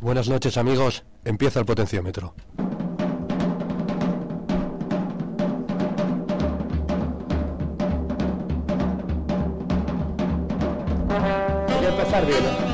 Buenas noches, amigos. Empieza el potenciómetro. Voy a empezar bien, ¿no?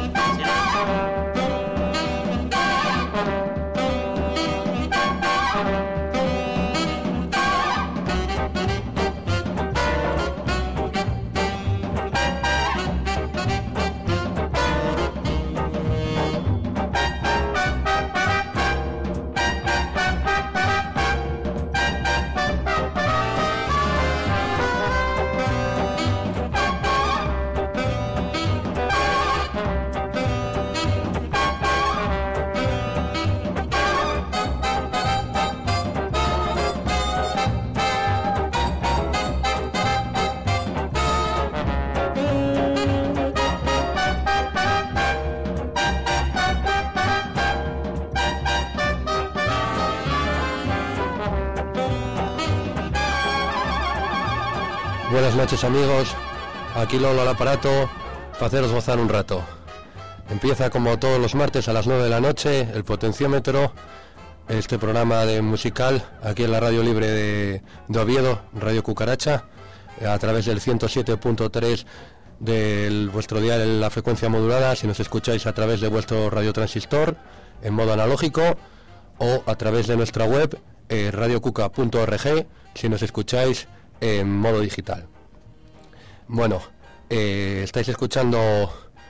Buenas noches, amigos, aquí Lolo al aparato para haceros gozar un rato. Empieza como todos los martes a las 9 de la noche el potenciómetro, este programa de musical aquí en la radio libre de Oviedo, Radio Cucaracha, a través del 107.3 de vuestro dial en la frecuencia modulada, si nos escucháis a través de vuestro radiotransistor en modo analógico, o a través de nuestra web radiocuca.org si nos escucháis en modo digital. Bueno, estáis escuchando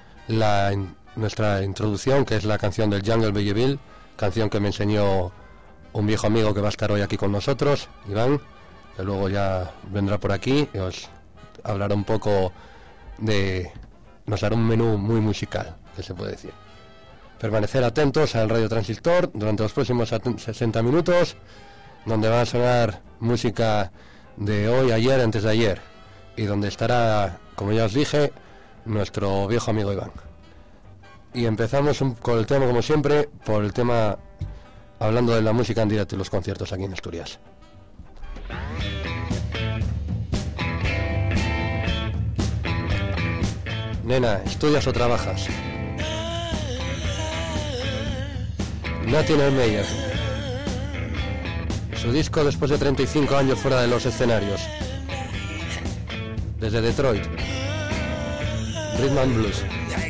nuestra introducción, que es la canción del Jungle Belleville, canción que me enseñó un viejo amigo que va a estar hoy aquí con nosotros, Iván, que luego ya vendrá por aquí y os hablará un poco nos hará un menú muy musical, que se puede decir. Permanecer atentos al Radio Transistor durante los próximos 60 minutos, donde va a sonar música de hoy, ayer, antes de ayer, y donde estará, como ya os dije, nuestro viejo amigo Iván. Y empezamos con el tema, como siempre, por el tema hablando de la música en directo y los conciertos aquí en Asturias. Nena, ¿estudias o trabajas? Nathaniel Meyer. Su disco después de 35 años fuera de los escenarios. Desde Detroit. Rhythm and Blues.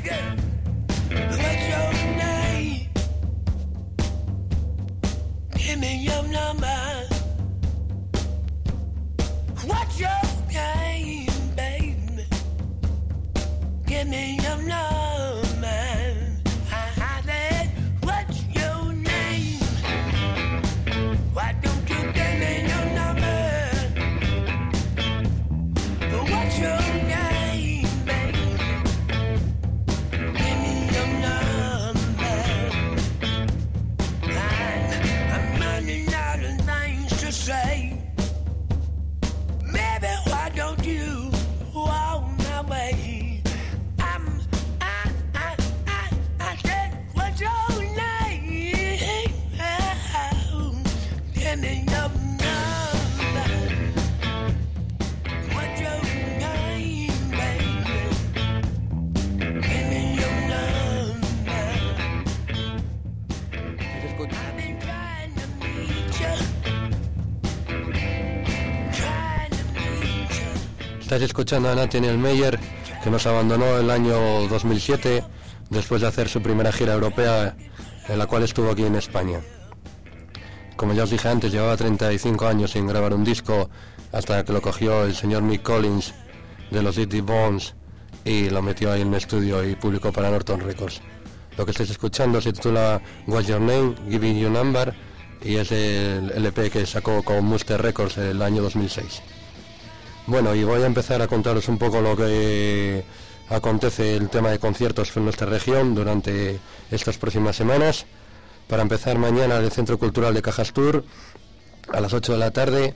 Estáis escuchando a Nathaniel Meyer, que nos abandonó el año 2007 después de hacer su primera gira europea, en la cual estuvo aquí en España. Como ya os dije antes, llevaba 35 años sin grabar un disco hasta que lo cogió el señor Mick Collins de los Dizzy Bones y lo metió ahí en el estudio y publicó para Norton Records. Lo que estáis escuchando se titula What's Your Name, Giving You Number, y es el LP que sacó con Muster Records el año 2006. Bueno, y voy a empezar a contaros un poco lo que acontece el tema de conciertos en nuestra región durante estas próximas semanas. Para empezar, mañana en el Centro Cultural de Cajastur, a las 8 de la tarde,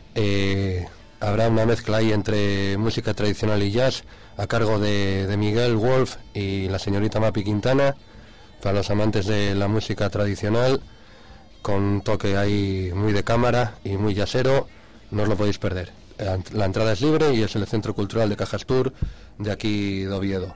habrá una mezcla ahí entre música tradicional y jazz, a cargo de Miguel Wolf y la señorita Mapi Quintana, para los amantes de la música tradicional, con un toque ahí muy de cámara y muy jazzero, no os lo podéis perder. La entrada es libre y es en el Centro Cultural de Cajastur, de aquí de Oviedo.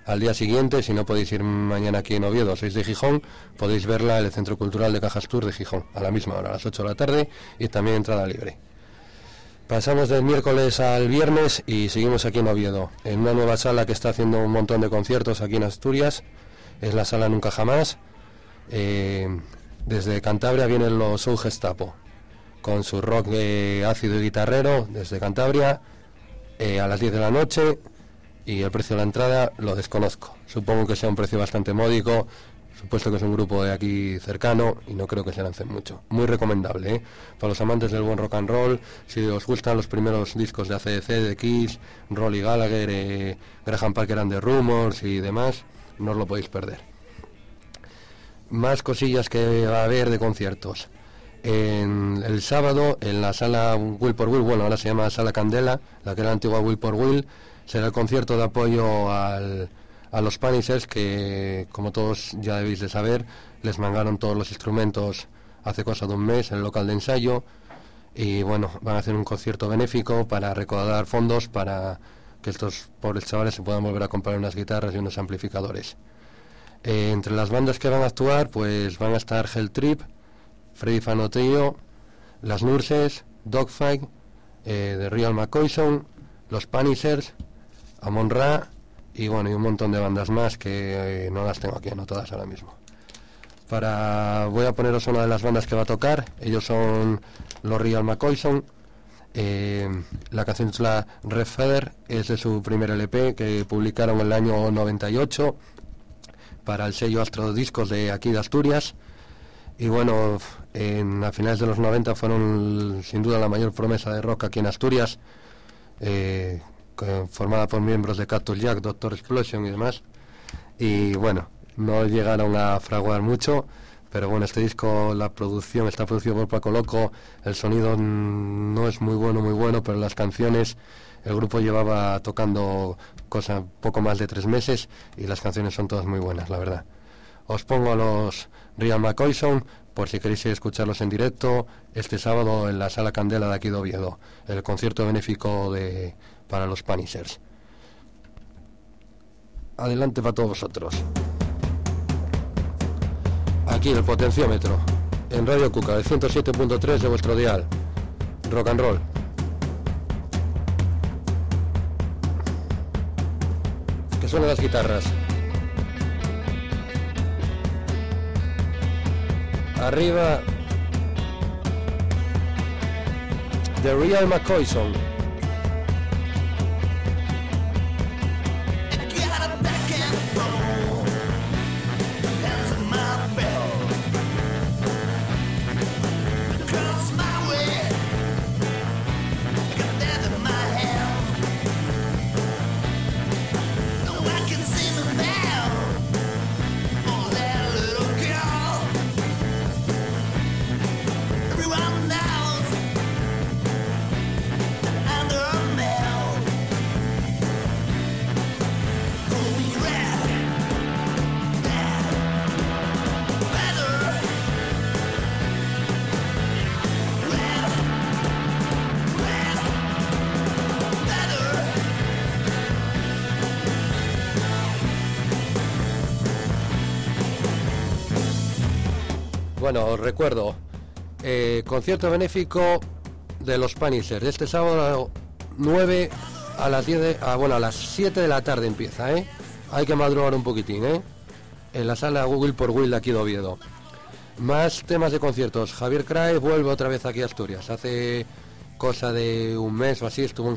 al día siguiente, si no podéis ir mañana aquí en Oviedo, sois de Gijón, podéis verla en el Centro Cultural de Cajas Tour de Gijón, a la misma hora, a las 8 de la tarde, y también entrada libre. Pasamos del miércoles al viernes y seguimos aquí en Oviedo, en una nueva sala que está haciendo un montón de conciertos aquí en Asturias, es la sala Nunca Jamás. Desde Cantabria vienen los Soul Gestapo, con su rock ácido y guitarrero, desde Cantabria, a las 10 de la noche, y el precio de la entrada lo desconozco, supongo que sea un precio bastante módico, supuesto que es un grupo de aquí cercano y no creo que se lancen mucho. Muy recomendable, para los amantes del buen rock and roll, si os gustan los primeros discos de AC/DC, de Kiss, Rolly Gallagher, Graham Parker and the Rumours y demás, no os lo podéis perder. Más cosillas que va a haber de conciertos. El sábado, en la sala Will por Will, bueno, ahora se llama Sala Candela, la que era la antigua Will por Will, será el concierto de apoyo a los Punishers, que como todos ya debéis de saber, les mangaron todos los instrumentos hace cosa de un mes en el local de ensayo, y bueno, van a hacer un concierto benéfico para recaudar fondos para que estos pobres chavales se puedan volver a comprar unas guitarras y unos amplificadores. Entre las bandas que van a actuar, pues van a estar Hell Trip, Freddy Fanotillo, Las Nurses, Dogfight, The Real McCoyson, los Punishers, Amon Ra, y bueno, y un montón de bandas más que no las tengo aquí anotadas ahora mismo. Voy a poneros una de las bandas que va a tocar. Ellos son los Real McCoyson. La canción es la Red Feather, es de su primer LP que publicaron en el año 98 para el sello Astro Discos de aquí de Asturias. Y bueno, a finales de los 90 fueron sin duda la mayor promesa de rock aquí en Asturias, formada por miembros de Cactus Jack, Doctor Explosion y demás. Y bueno, no llegaron a fraguar mucho, pero bueno, este disco, la producción está producido por Paco Loco, el sonido no es muy bueno, pero las canciones, el grupo llevaba tocando poco más de 3 meses y las canciones son todas muy buenas, la verdad. Os pongo a los Real McCoyson por si queréis escucharlos en directo este sábado en la Sala Candela de aquí de Oviedo, el concierto benéfico para los Punishers. Adelante para todos vosotros. Aquí el potenciómetro, en Radio Cuca, el 107.3 de vuestro dial. Rock and roll. Que suenan las guitarras. Arriba, The Real McCoyson. Bueno, os recuerdo, concierto benéfico de los Punishers, este sábado 9 a las 10 a las 7 de la tarde empieza, hay que madrugar un poquitín, en la sala Will por Will de aquí de Oviedo. Más temas de conciertos. Javier Crae vuelve otra vez aquí a Asturias, hace cosa de un mes o así estuvo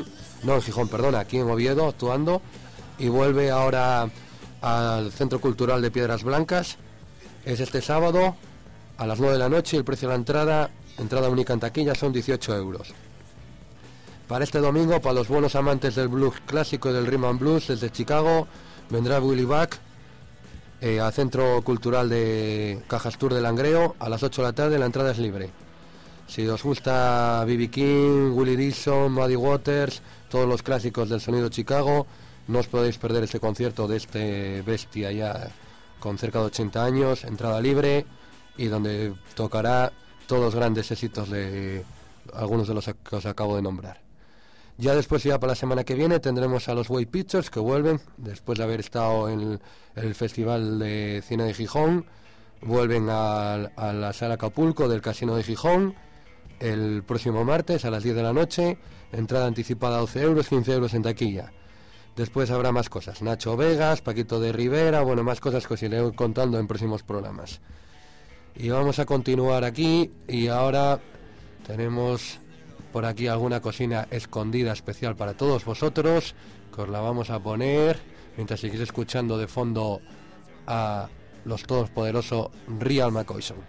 aquí en Oviedo actuando, y vuelve ahora al Centro Cultural de Piedras Blancas. Es este sábado a las 9 de la noche, el precio de la entrada única en taquilla, son 18 euros. Para este domingo, para los buenos amantes del blues clásico y del rhythm and blues, desde Chicago, vendrá Willie Buck al Centro Cultural de Cajas Tour de Langreo a las 8 de la tarde, la entrada es libre. Si os gusta B.B. King, Willie Dixon, Muddy Waters, todos los clásicos del sonido Chicago, no os podéis perder este concierto de este bestia ya con cerca de 80 años, entrada libre, y donde tocará todos los grandes éxitos de algunos de los que os acabo de nombrar. Ya después, ya para la semana que viene, tendremos a los Way Pictures, que vuelven, después de haber estado en el Festival de Cine de Gijón. Vuelven a la Sala Acapulco del Casino de Gijón el próximo martes a las 10 de la noche. Entrada anticipada 12 euros, 15 euros en taquilla. Después habrá más cosas, Nacho Vegas, Paquito de Rivera, bueno, más cosas que os iré contando en próximos programas. Y vamos a continuar aquí, y ahora tenemos por aquí alguna cocina escondida especial para todos vosotros, que os la vamos a poner mientras seguís escuchando de fondo a los todopoderosos Real McCoyson.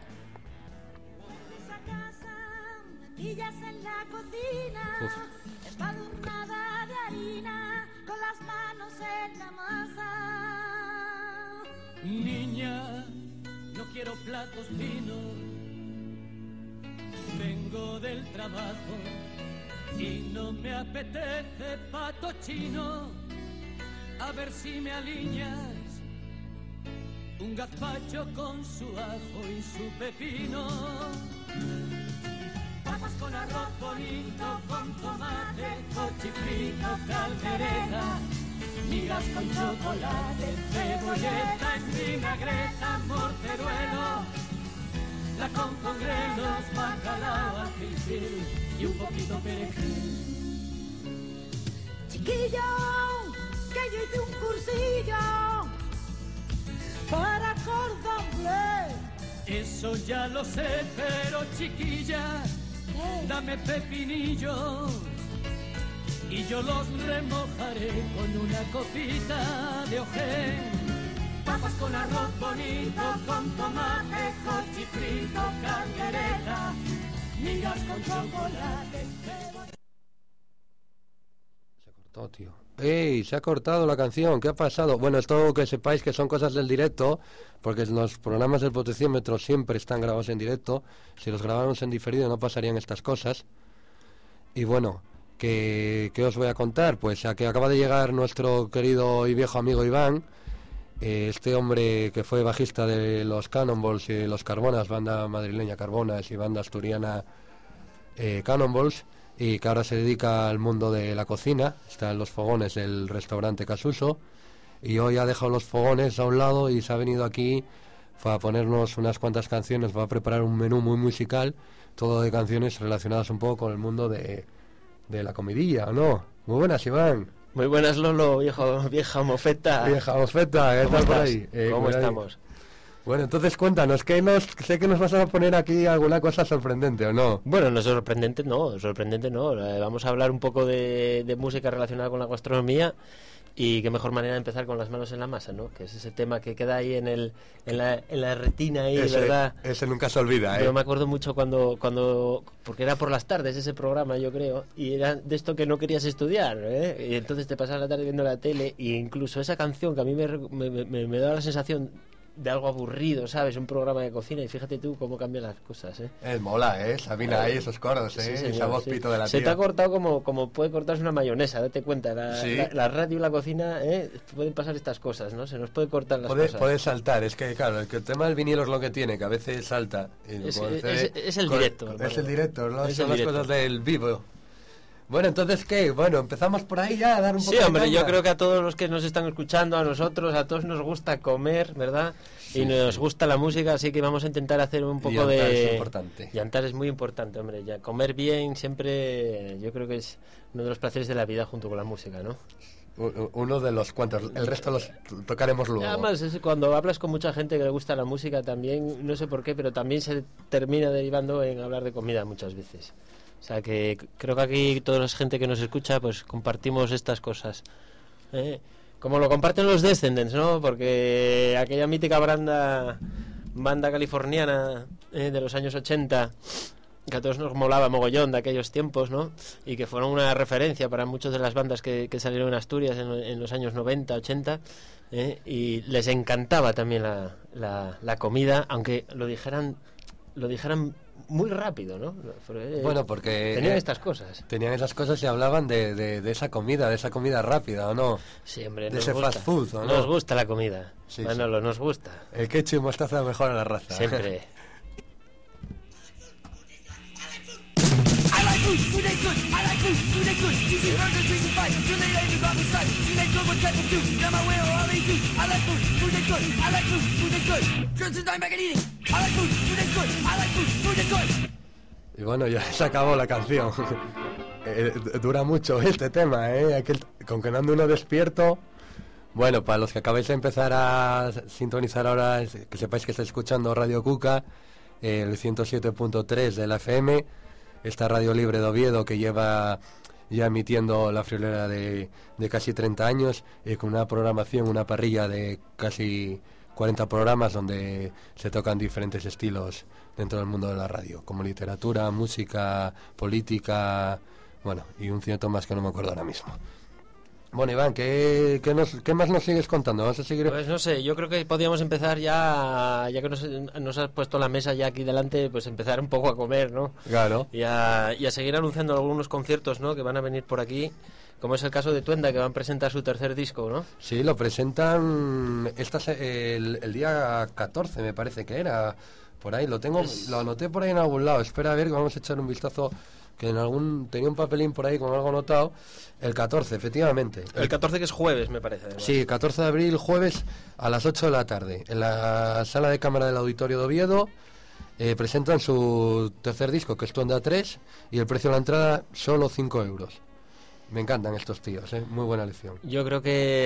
Embadurnada de harina, con las manos en la masa. Niña, no quiero platos finos, vengo del trabajo y no me apetece pato chino. A ver si me alineas un gazpacho con su ajo y su pepino. Papas con arroz bonito, con tomate, cochifrito, caldereta, migas con chocolate, cebolleta en vinagreta, morteruelo, la con grelos, bacalao, alfilfil y un poquito perejil. Chiquillo, que yo hice un cursillo para cordon bleu. Eso ya lo sé, pero chiquilla, dame pepinillos y yo los remojaré con una copita de ojén. Papas con arroz bonito, con tomate, cochifrito, caldereta, migas con chocolate. Se cortó, tío. ¡Ey! Se ha cortado la canción. ¿Qué ha pasado? Bueno, esto que sepáis que son cosas del directo, porque los programas del potenciómetro siempre están grabados en directo. Si los grabáramos en diferido no pasarían estas cosas. Y bueno, ¿qué os voy a contar? Pues a que acaba de llegar nuestro querido y viejo amigo Iván, este hombre que fue bajista de los Cannonballs y los Carbonas, banda madrileña Carbonas y banda asturiana Cannonballs, y que ahora se dedica al mundo de la cocina. Está en los fogones del restaurante Casuso, y hoy ha dejado los fogones a un lado y se ha venido aquí para ponernos unas cuantas canciones. Va a preparar un menú muy musical, todo de canciones relacionadas un poco con el mundo de la comidilla, ¿o no? Muy buenas, Iván. Muy buenas, Lolo, vieja mofeta. Vieja mofeta, ¿qué tal por ahí? ¿Cómo estamos? Bueno, entonces cuéntanos, sé que nos vas a poner aquí alguna cosa sorprendente, ¿o no? Bueno, no sorprendente no. Vamos a hablar un poco de música relacionada con la gastronomía, y qué mejor manera de empezar con las manos en la masa, ¿no? Que es ese tema que queda ahí en la retina ahí, ¿verdad? Ese nunca se olvida, ¿eh? Yo me acuerdo mucho cuando porque era por las tardes ese programa, yo creo, y era de esto que no querías estudiar, ¿eh? Y entonces te pasabas la tarde viendo la tele, e incluso esa canción que a mí me daba la sensación de algo aburrido, ¿sabes? Un programa de cocina, y fíjate tú cómo cambian las cosas, ¿eh? Mola, Sabina ahí, esos coros, Sí, señor, esa voz sí. pito de la Se tía. te ha cortado como puede cortarse una mayonesa, date cuenta. La radio y la cocina, pueden pasar estas cosas, ¿no? Se nos puede cortar las cosas. Puede saltar, es que claro, el tema del vinilo es lo que tiene, que a veces salta. Es el directo. Es el directo, ¿no? Es Son el las directo. cosas del vivo. Bueno, entonces, ¿qué? Bueno, empezamos por ahí ya a dar un poco Sí, de hombre, caña. yo creo que a todos los que nos están escuchando, a nosotros, a todos nos gusta comer, ¿verdad? Sí, y nos sí. gusta la música, así que vamos a intentar hacer un poco Llantar de... es importante. Llantar es muy importante, hombre. Ya, comer bien siempre, yo creo que es uno de los placeres de la vida junto con la música, ¿no? Uno de los cuantos, el resto los tocaremos luego. Además, cuando hablas con mucha gente que le gusta la música también, no sé por qué, pero también se termina derivando en hablar de comida muchas veces. O sea que creo que aquí toda la gente que nos escucha pues compartimos estas cosas, como lo comparten los Descendents, ¿no? Porque aquella mítica banda californiana de los años 80, que a todos nos molaba mogollón de aquellos tiempos, ¿no? Y que fueron una referencia para muchas de las bandas que salieron en Asturias en los años 90, 80, y les encantaba también la comida, aunque lo dijeran muy rápido, ¿no? Bueno, porque tenían estas cosas. Tenían esas cosas y hablaban de esa comida rápida, ¿o no? Sí, hombre, de ese fast food, ¿o no? Nos gusta la comida, Sí, Manolo, nos gusta. El ketchup y mostaza mejora la raza. Siempre. I like food, is good. I like food is good. Juicy burgers, juicy fries. Till they ain't got me side. Teenage girl with ketchup too. Now my way or I'll eat too. I like food is good. I like food is good. Crimson time back and eating. I like food is good. I like food is good. Y bueno, ya se acabó la canción. Dura mucho este tema, con que no ande uno despierto. Bueno, para los que acabáis de empezar a sintonizar ahora, que sepáis que estáis escuchando Radio Cuca, el 107.3 de la FM, esta radio libre de Oviedo que lleva ya emitiendo la friolera de casi 30 años, con una programación, una parrilla de casi 40 programas donde se tocan diferentes estilos dentro del mundo de la radio, como literatura, música, política, bueno, y un cierto más que no me acuerdo ahora mismo. Bueno, Iván, ¿qué más nos sigues contando? ¿Vas a seguir? Pues no sé, yo creo que podríamos empezar ya que nos has puesto la mesa ya aquí delante, pues empezar un poco a comer, ¿no? Claro. Y a seguir anunciando algunos conciertos, ¿no?, que van a venir por aquí, como es el caso de Tuenda, que van a presentar su tercer disco, ¿no? Sí, lo presentan el día 14, me parece que era, por ahí, lo anoté por ahí en algún lado, espera a ver, vamos a echar un vistazo, que tenía un papelín por ahí con algo anotado. El 14, efectivamente. El 14, que es jueves, me parece, además. Sí, 14 de abril, jueves, a las 8 de la tarde, en la sala de cámara del Auditorio de Oviedo. Presentan su tercer disco, que es Tuenda 3, y el precio de la entrada, solo 5 euros. Me encantan estos tíos, muy buena lección. Yo creo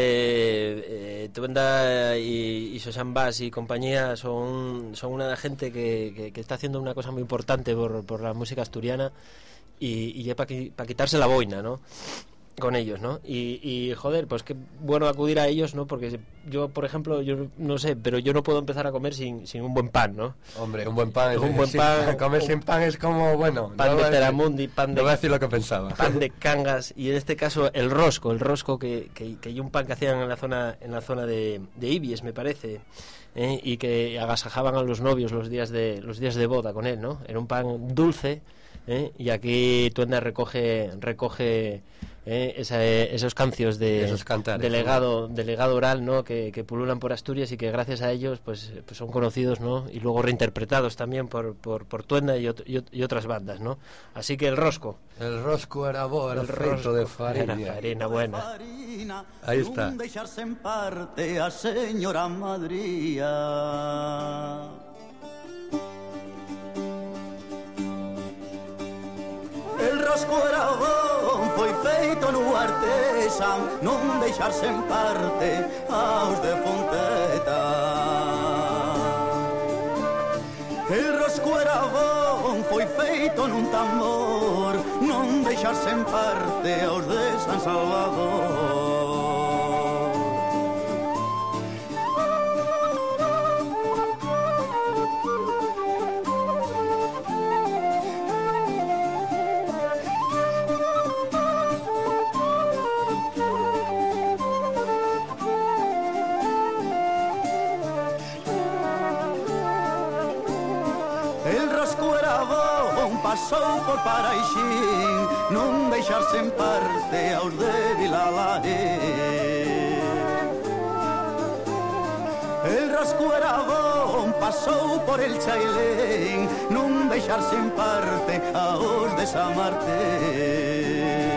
que Tuenda y Susan Bass y compañía son una gente que está haciendo una cosa muy importante por la música asturiana, y ya para quitarse la boina, ¿no?, con ellos, ¿no? Y joder, pues qué bueno acudir a ellos, ¿no? Porque yo, por ejemplo, yo no sé, pero yo no puedo empezar a comer sin un buen pan, ¿no? Hombre, un buen pan. Comer sin pan es como, bueno... Pan de Teramundi, pan de... No voy a decir lo que pensaba. Pan de Cangas, y en este caso el rosco que hay un pan que hacían en la zona de Ibies, me parece, y que agasajaban a los novios los días de boda con él, ¿no? Era un pan dulce, y aquí Tuenda recoge esos cancios esos cantares, de legado oral, ¿no?, que pululan por Asturias, y que gracias a ellos pues son conocidos, ¿no?, y luego reinterpretados también por Tuenda y otras bandas, ¿no? Así que el rosco era bo, era feito de farina. Era farina buena. Ahí está. Deixarse en parte a señora Madría. El rosco era bon, foi feito no artesan, non deixarse en parte aos de Fonteta. El rosco era bon, foi feito nun tambor, non deixarse en parte aos de San Salvador. Pasou por Paraixín, non deixarse en parte aos de Vilalare. El rasco era bon, pasou por el Chailén, non deixarse en parte aos de Samarté.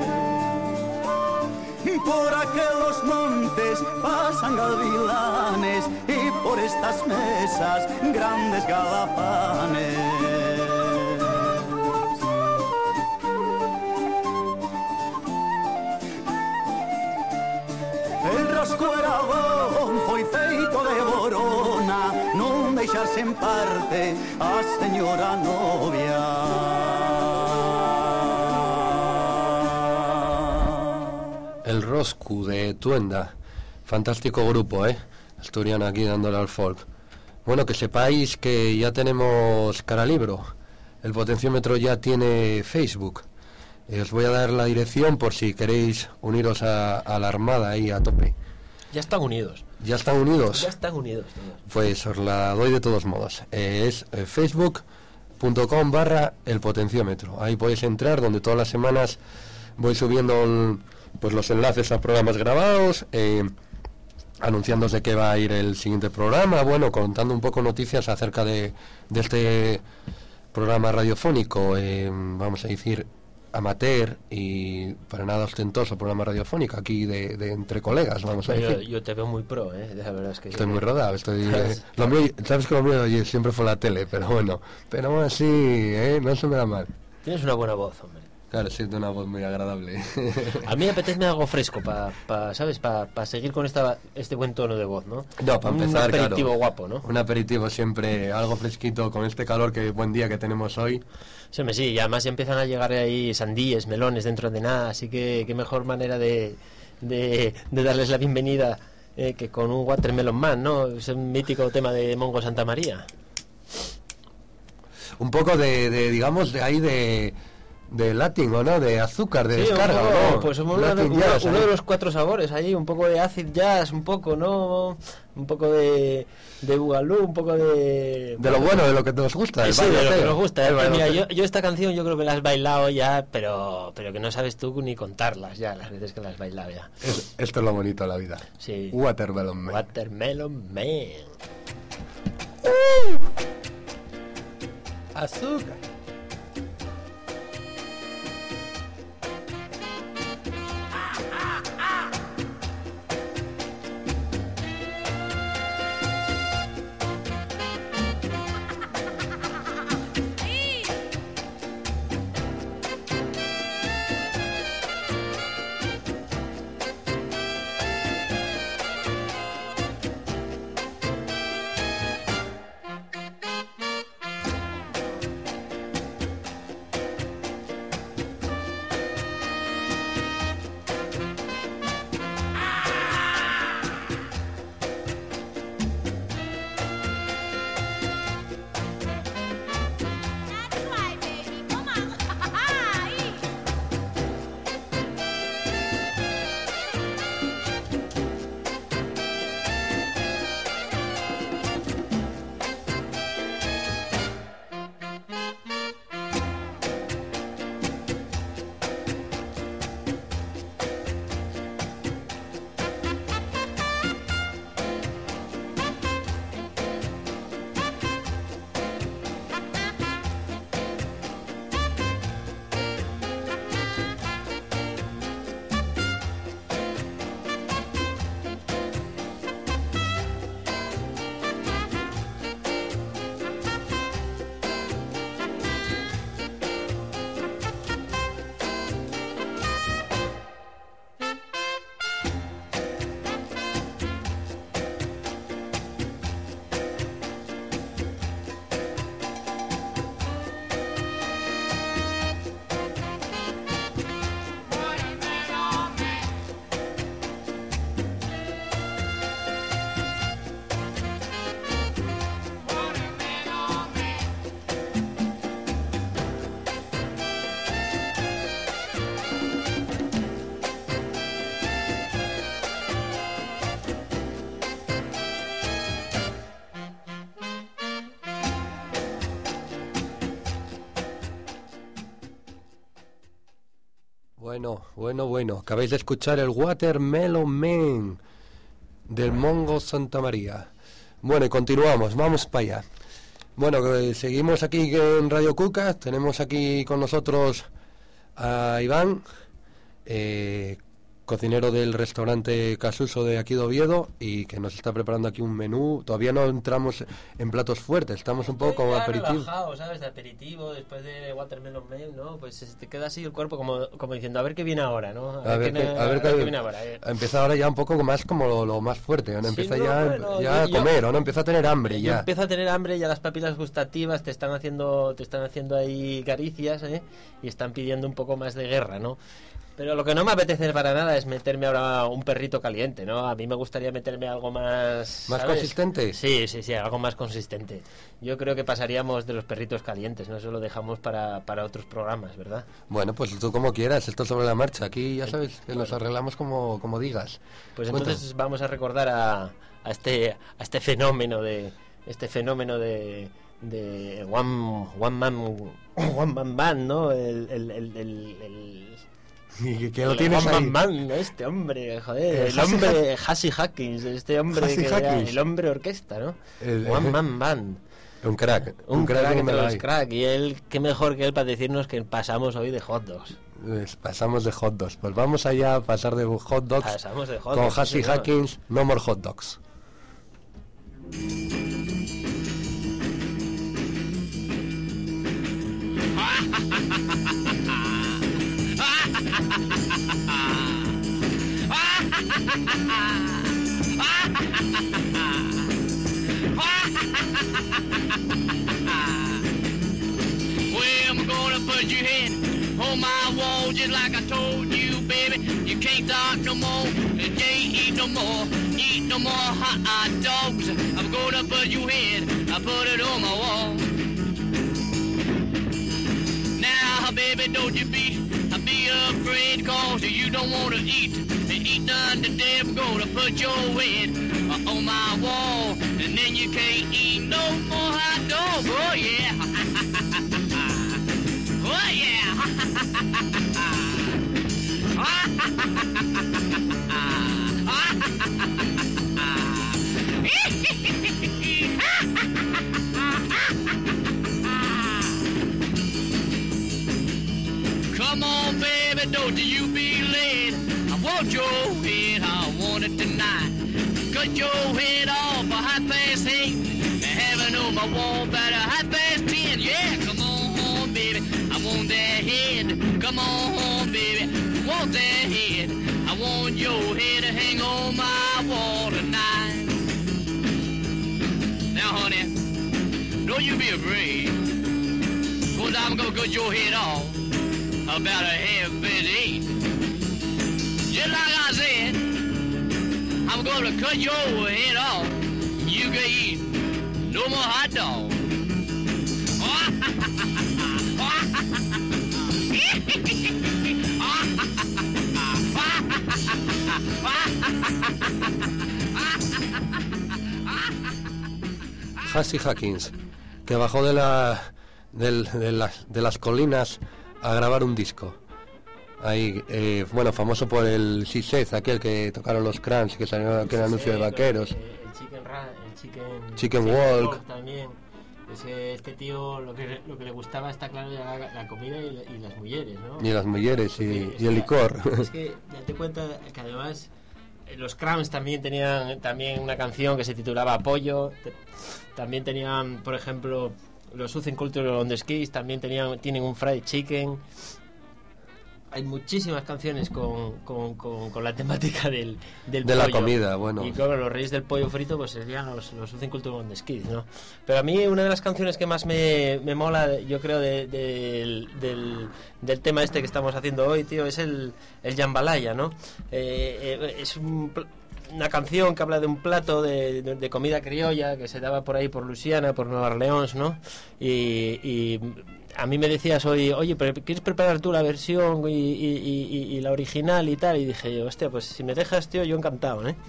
Por aquelos montes pasan gavilanes, e por estas mesas grandes galapanes. Era bon, foi feito de borona, non deixarse en parte a señora novia. El Roscu de Tuenda, fantástico grupo, asturiano, aquí dándole al folk. Bueno, que sepáis que ya tenemos Caralibro, el potenciómetro ya tiene Facebook. Os voy a dar la dirección por si queréis uniros a la armada ahí a tope. Ya están unidos. ¿Ya están unidos? Ya están unidos. Pues os la doy de todos modos. Es facebook.com/el potenciómetro. Ahí podéis entrar, donde todas las semanas voy subiendo pues los enlaces a programas grabados, anunciándoos de qué va a ir el siguiente programa, bueno, contando un poco noticias acerca de este programa radiofónico, vamos a decir, amateur y para nada ostentoso programa radiofónico aquí de entre colegas, vamos a decir. Yo te veo muy pro, la verdad es que estoy muy rodado, lo mío, sabes que lo mío oye, siempre fue la tele, pero bueno, pero aún así, no se me da mal. Tienes una buena voz, hombre. Claro, sí, de una voz muy agradable. A mí me apetece algo fresco ¿sabes? Para seguir con este buen tono de voz, ¿no? No, para empezar, un aperitivo, claro, guapo, ¿no? Un aperitivo siempre, algo fresquito con este calor, que buen día que tenemos hoy. Sí, y además ya empiezan a llegar ahí sandíes, melones dentro de nada, así que qué mejor manera de darles la bienvenida que con un Watermelon Man, ¿no? Es un mítico tema de Mongo Santamaría. Un poco digamos, de ahí de latín, ¿o no? De azúcar, de descarga, poco, ¿no? Pues somos uno de los 4 sabores ahí, un poco de acid jazz, un poco, ¿no? Un poco de bugalú, un poco de lo bueno, de lo que nos gusta, sí, de lo que nos gusta. Mira, yo esta canción yo creo que la has bailado ya, pero que no sabes tú ni contarlas ya, las veces que la has bailado ya. Esto es lo bonito de la vida. Sí. Watermelon Man. Watermelon Man. Azúcar. Bueno, acabáis de escuchar el Watermelon Man del Mongo Santamaría. Bueno, y continuamos, vamos para allá. Bueno, seguimos aquí en Radio Cuca, tenemos aquí con nosotros a Iván, cocinero del restaurante Casuso de aquí de Oviedo, y que nos está preparando aquí un menú. Todavía no entramos en platos fuertes, estamos un poco como aperitivo. Relajado, ¿sabes? De aperitivo, después de Watermelon Man, ¿no? Pues te queda así el cuerpo como diciendo, a ver qué viene ahora, ¿no? A ver qué viene ahora. Empieza ahora ya un poco más como lo más fuerte, ¿no? Empieza a comer, ¿o no? Empieza a tener hambre ya. Empieza a tener hambre, ya las papilas gustativas te están haciendo ahí caricias, y están pidiendo un poco más de guerra, ¿no? Pero lo que no me apetece para nada es meterme ahora un perrito caliente, ¿no? A mí me gustaría meterme algo más... ¿Más consistente? Sí, algo más consistente. Yo creo que pasaríamos de los perritos calientes, ¿no? Eso lo dejamos para otros programas, ¿verdad? Bueno, pues tú como quieras, esto es sobre la marcha. Aquí ya sabes que nos arreglamos como digas. Pues entonces vamos a recordar a este fenómeno de One Man Band, ¿no? Y que lo tienes ahí. Man, este hombre, joder, el hombre Hassie Hackins, este hombre el hombre orquesta, ¿no? One Man Band. Un crack. Un crack en entre el los aire. crack. Y él, qué mejor que él para decirnos que pasamos hoy de hot dogs. Pasamos de hot dogs. Pues vamos allá a pasar de hot dogs Pasamos de hot con dogs. Hussy sí, señor. Hackins, No More Hot Dogs. Well, I'm gonna put your head on my wall just like I told you, baby. You can't talk no more, you can't eat no more hot dogs. I'm gonna put your head, I put it on my wall. Now, baby, don't you be afraid, cause you don't wanna eat none today. I'm gonna put your head on my wall, and then you can't eat no more hot dogs. Oh yeah. Oh yeah. Come on, baby, don't you be late. I want your head, I want it tonight. Cut your head off at 8:30. Have it on my wall by 10:30. Yeah, come on, baby, I want that head. Come on, baby, I want that head. I want your head to hang on my wall tonight. Now, honey, don't you be afraid, cause I'm gonna cut your head off about 7:30. Just like I said, I'm gonna cut your head off. You can eat no more hot dogs. Hussy Hackins, que bajó de las colinas a grabar un disco. Ahí, bueno, famoso por el Sisez, aquel que tocaron los Crans, que salió aquel anuncio de vaqueros. El Chicken Walk. También. Este tío, lo que le gustaba, está claro, la comida y las mujeres, ¿no? Y las mujeres y el licor. Es que date cuenta que además los Cramps también tenían una canción que se titulaba Apoyo. También tenían, por ejemplo, los Southern Cultural on the Skis, también tienen un Fried Chicken. Hay muchísimas canciones con la temática del de pollo. La comida, bueno. Y claro, los reyes del pollo frito pues serían los Southern Cultural on the Skis, ¿no? Pero a mí una de las canciones que más me mola, yo creo, del tema este que estamos haciendo hoy, tío, es el Jambalaya, ¿no? Es una canción que habla de un plato de comida criolla que se daba por ahí por Luisiana, por Nueva Orleans, ¿no? Y a mí me decías hoy, oye, pero ¿quieres preparar tú la versión y la original y tal? Y dije yo, hostia, pues si me dejas, tío, yo encantado, ¿eh?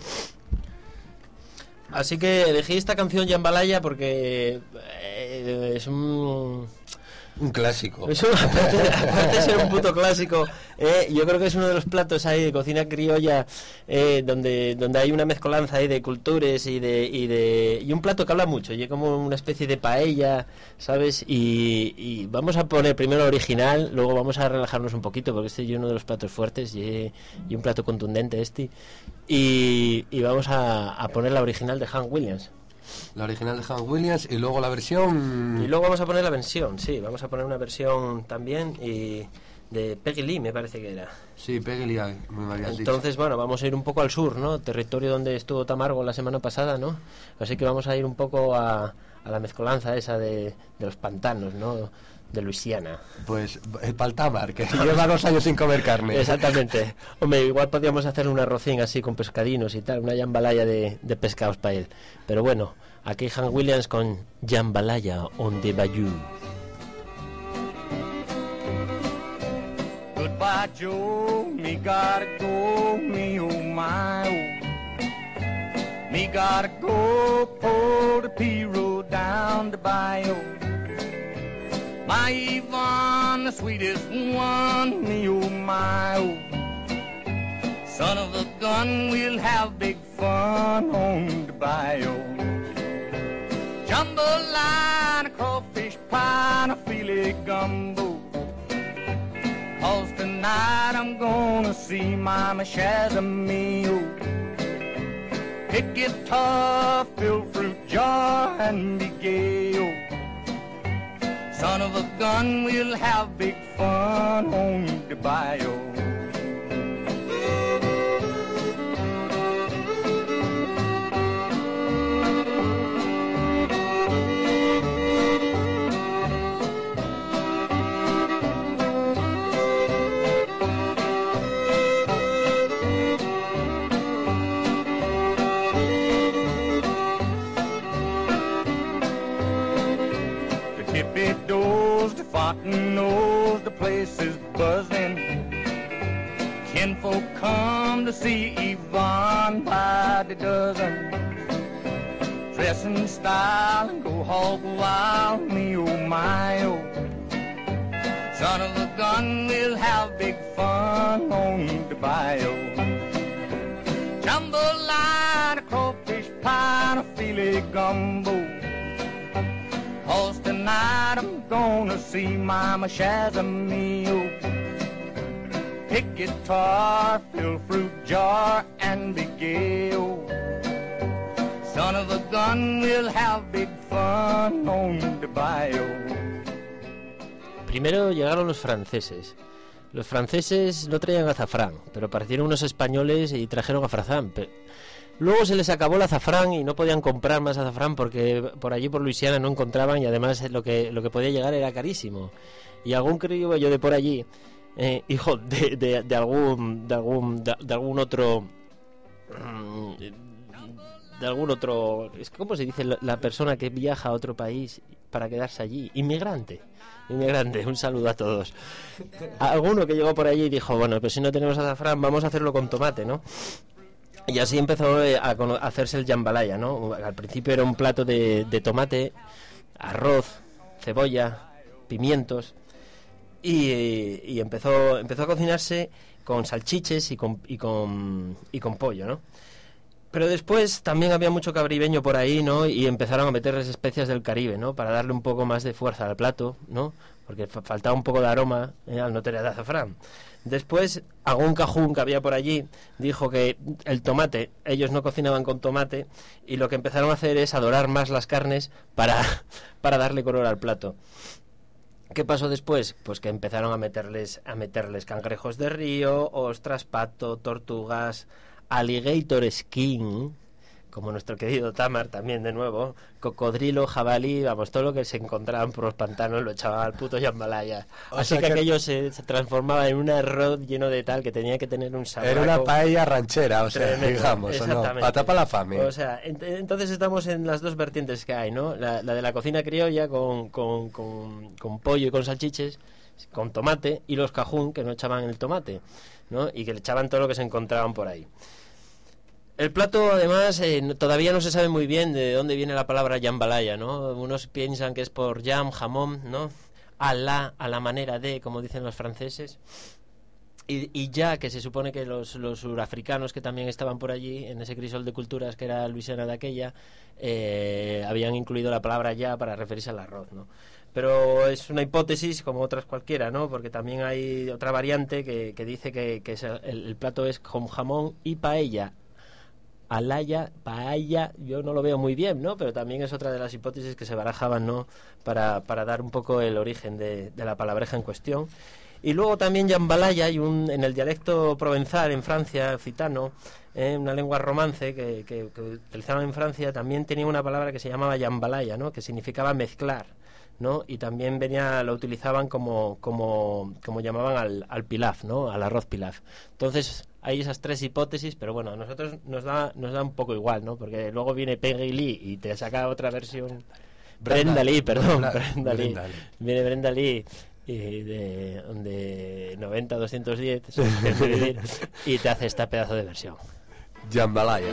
Así que elegí esta canción Jambalaya porque es un clásico. Eso, aparte de ser un puto clásico, yo creo que es uno de los platos ahí de cocina criolla donde hay una mezcolanza ahí de culturas y un plato que habla mucho, y es como una especie de paella, ¿sabes? Y vamos a poner primero el original, luego vamos a relajarnos un poquito porque este es uno de los platos fuertes y un plato contundente este, y vamos a poner la original de Hank Williams. La original de Hank Williams y luego la versión... Y luego vamos a poner la versión, sí, vamos a poner una versión también y de Peggy Lee, me parece que era. Sí, Peggy Lee, muy mal dicho. Entonces, bueno, vamos a ir un poco al sur, ¿no? Territorio donde estuvo Tamargo la semana pasada, ¿no? Así que vamos a ir un poco a la mezcolanza esa de los pantanos, ¿no? De Luisiana. Pues el Paltamar, que lleva 2 años sin comer carne. Exactamente. Hombre, igual podríamos hacer un arrocín así con pescadinos y tal, una jambalaya de pescados para él. Pero bueno, aquí Hank Williams con Jambalaya on the Bayou. Goodbye, Joe, me gotta go, me oh my oh. Me gotta go for the P-road down the bayou. My Yvonne, the sweetest one, me oh my oh. Son of a gun, we'll have big fun on the bayou. jambalaya, crawfish pie, and a filet gumbo. 'Cause tonight I'm gonna see Mama Shazamio. Pick guitar, fill fruit jar, and be gay. Oh, son of a gun, we'll have big fun on the bayou. The fountain knows the place is buzzing. Kinfolk come to see Yvonne by the dozen. Dress in style and go hog wild, me oh my oh. Son of a gun, we'll have big fun on the bayou. Jambalaya, crawfish pie, and a filet gumbo. 'Cause tonight I'm gonna see Mama Shazamio. Pick guitar, fill fruit jar, and be gay. Oh, son of a gun, we'll have big fun on the bayou. Primero llegaron los franceses. Los franceses no traían azafrán, pero aparecieron unos españoles y trajeron azafrán. Luego se les acabó el azafrán y no podían comprar más azafrán porque por allí por Luisiana no encontraban, y además lo que podía llegar era carísimo. Y algún criollo de por allí, hijo de algún otro, ¿cómo se dice la persona que viaja a otro país para quedarse allí? Inmigrante, un saludo a todos. Alguno que llegó por allí y dijo, bueno, pues si no tenemos azafrán vamos a hacerlo con tomate, ¿no? Y así empezó a hacerse el jambalaya, ¿no? Al principio era un plato de tomate, arroz, cebolla, pimientos, y empezó a cocinarse con salchiches y con pollo, ¿no? Pero después también había mucho cabribeño por ahí, ¿no? Y empezaron a meterles especias del Caribe, ¿no? Para darle un poco más de fuerza al plato, ¿no? Porque faltaba un poco de aroma al no tener azafrán. Después, algún cajún que había por allí dijo que el tomate, ellos no cocinaban con tomate, y lo que empezaron a hacer es adorar más las carnes para darle color al plato. ¿Qué pasó después? Pues que empezaron a meterles cangrejos de río, ostras, pato, tortugas, alligator skin, como nuestro querido Tamar también de nuevo, cocodrilo, jabalí, vamos, todo lo que se encontraban por los pantanos lo echaban al puto jambalaya. Así que aquello se transformaba en un arroz lleno de tal que tenía que tener un sabor. Era una paella ranchera, o sea, tremendo, digamos, ¿o no? Pata para la familia. O sea, entonces estamos en las dos vertientes que hay, ¿no? La de la cocina criolla con pollo y con salchiches, con tomate, y los cajún que no echaban el tomate, ¿no? Y que le echaban todo lo que se encontraban por ahí. El plato, además, todavía no se sabe muy bien de dónde viene la palabra jambalaya, ¿no? Unos piensan que es por jam, jamón, ¿no? A la manera de, como dicen los franceses. Y ya que se supone que los surafricanos que también estaban por allí, en ese crisol de culturas que era Luisiana de aquella, habían incluido la palabra ya para referirse al arroz, ¿no? Pero es una hipótesis como otras cualquiera, ¿no? Porque también hay otra variante que dice que el plato es con jamón y paella. Alaya, paella, yo no lo veo muy bien, ¿no? Pero también es otra de las hipótesis que se barajaban, ¿no? Para dar un poco el origen de la palabreja en cuestión. Y luego también jambalaya, en el dialecto provenzal en Francia, occitano, una lengua romance que utilizaban en Francia, también tenía una palabra que se llamaba jambalaya, ¿no? Que significaba mezclar, ¿no? Y también lo utilizaban como llamaban al pilaf, ¿no? Al arroz pilaf. Entonces hay esas tres hipótesis, pero bueno, a nosotros nos da un poco igual, ¿no? Porque luego viene Peggy Lee y te saca otra versión. Brenda Lee. Viene Brenda Lee de 90 210 y te hace esta pedazo de versión. Jambalaya.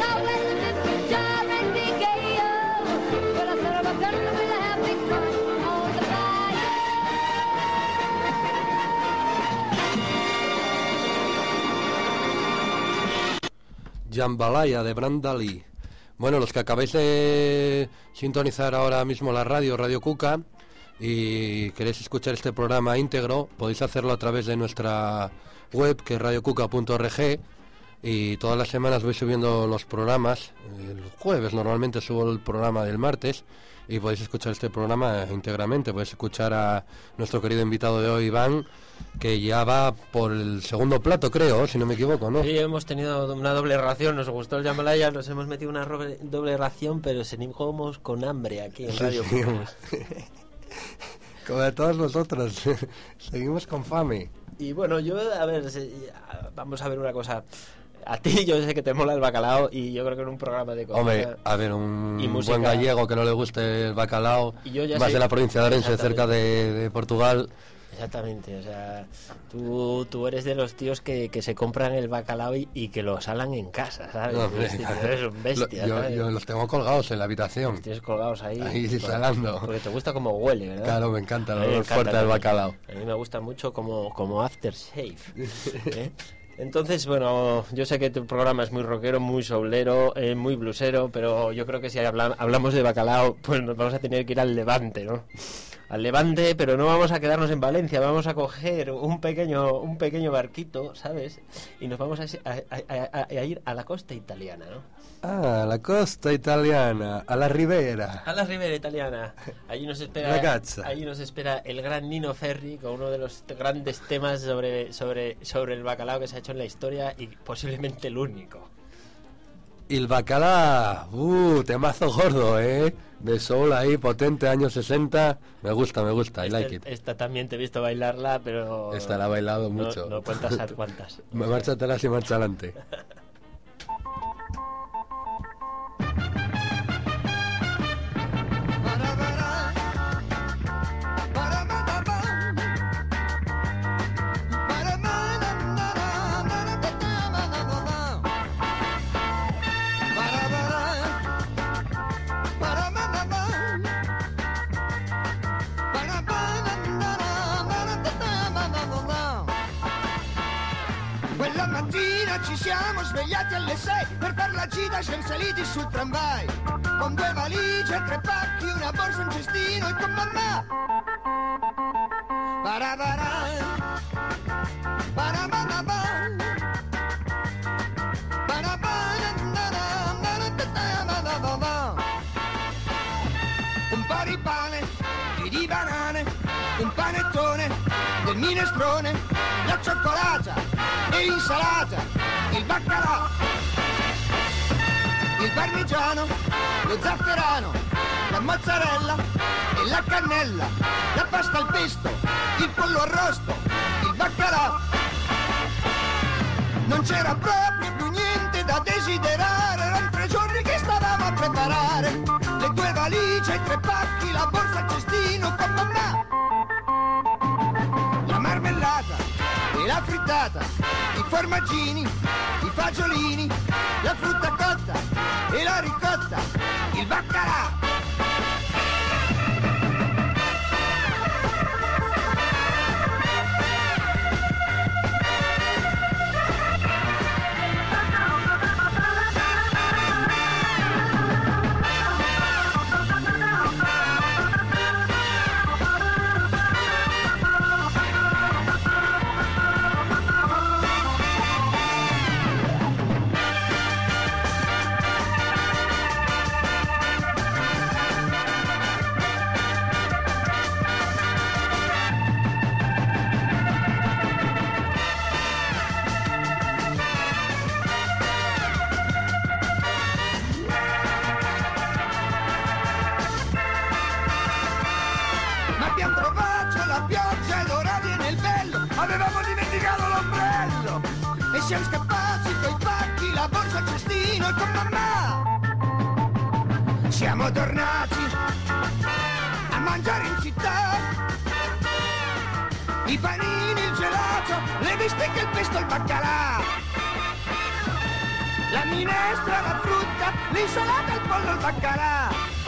My western sister Sharon DKO. Well, I set up a gun with a happy gun on the fire. Jambalaya de Brandali. Bueno, los que acabáis de sintonizar ahora mismo la Radio Cuca y queréis escuchar este programa íntegro, podéis hacerlo a través de nuestra web, que es radiocuca.org, y todas las semanas voy subiendo los programas. El jueves normalmente subo el programa del martes y podéis escuchar este programa íntegramente. Podéis escuchar a nuestro querido invitado de hoy, Iván, que ya va por el segundo plato, creo, si no me equivoco, ¿no? Sí, hemos tenido una doble ración, nos gustó el Jambalaya, nos hemos metido una doble ración, pero seguimos con hambre aquí en Radio Cuca. Como de todos nosotros, seguimos con fame. Y bueno, yo, a ver, vamos a ver una cosa. A ti yo sé que te mola el bacalao y yo creo que en un programa de cocina... Hombre, a ver, un y música, buen gallego que no le guste el bacalao, y yo ya más sé, de la provincia de Orense, cerca de Portugal. Exactamente, o sea, tú eres de los tíos que se compran el bacalao y que lo salan en casa, ¿sabes? No, hombre, Eres un bestia, ¿sabes? yo los tengo colgados en la habitación. Los tienes colgados ahí salando. Porque te gusta como huele, ¿verdad? Claro, me encanta el A mí me olor encanta fuerte del también. bacalao. A mí me gusta mucho como aftershave, ¿eh? Entonces, bueno, yo sé que tu programa es muy rockero, muy soulero, muy blusero, pero yo creo que si hablamos de bacalao, pues nos vamos a tener que ir al Levante, ¿no? Al Levante, pero no vamos a quedarnos en Valencia, vamos a coger un pequeño barquito, ¿sabes? Y nos vamos a ir a la costa italiana, ¿no? Ah, la costa italiana, a la ribera. A la ribera italiana. Allí nos espera el gran Nino Ferri con uno de los grandes temas sobre el bacalao que se ha hecho en la historia y posiblemente el único. El bacalao, temazo gordo, de soul ahí, potente, años 60. Me gusta, I like it. Esta también te he visto bailarla, pero... Esta la he bailado mucho. No cuentas a cuántas. Marcha atrás y marcha adelante. Quella mattina ci siamo svegliati alle 6 per far la gita, siamo saliti sul tramvai con 2 valigie, 3 pacchi, una borsa, un cestino e con mamma un po' di pane e di banane, un panettone del minestrone, la cioccolata e l'insalata, il baccalà, il parmigiano, lo zafferano, la mozzarella e la cannella, la pasta al pesto, il pollo arrosto, il baccalà. Non c'era proprio più niente da desiderare, erano 3 giorni che stavamo a preparare, le 2 valigie, i 3 pacchi, la borsa, il cestino con mamma, la marmellata e la frittata, i formaggini, i fagiolini, la frutta cotta e la ricotta, il baccalà. Siamo scappati coi pacchi, la borsa, il cestino e con mamma siamo tornati a mangiare in città i panini, il gelato, le bistecche, il pesto, il baccalà, la minestra, la frutta, l'insalata, il pollo, il baccalà,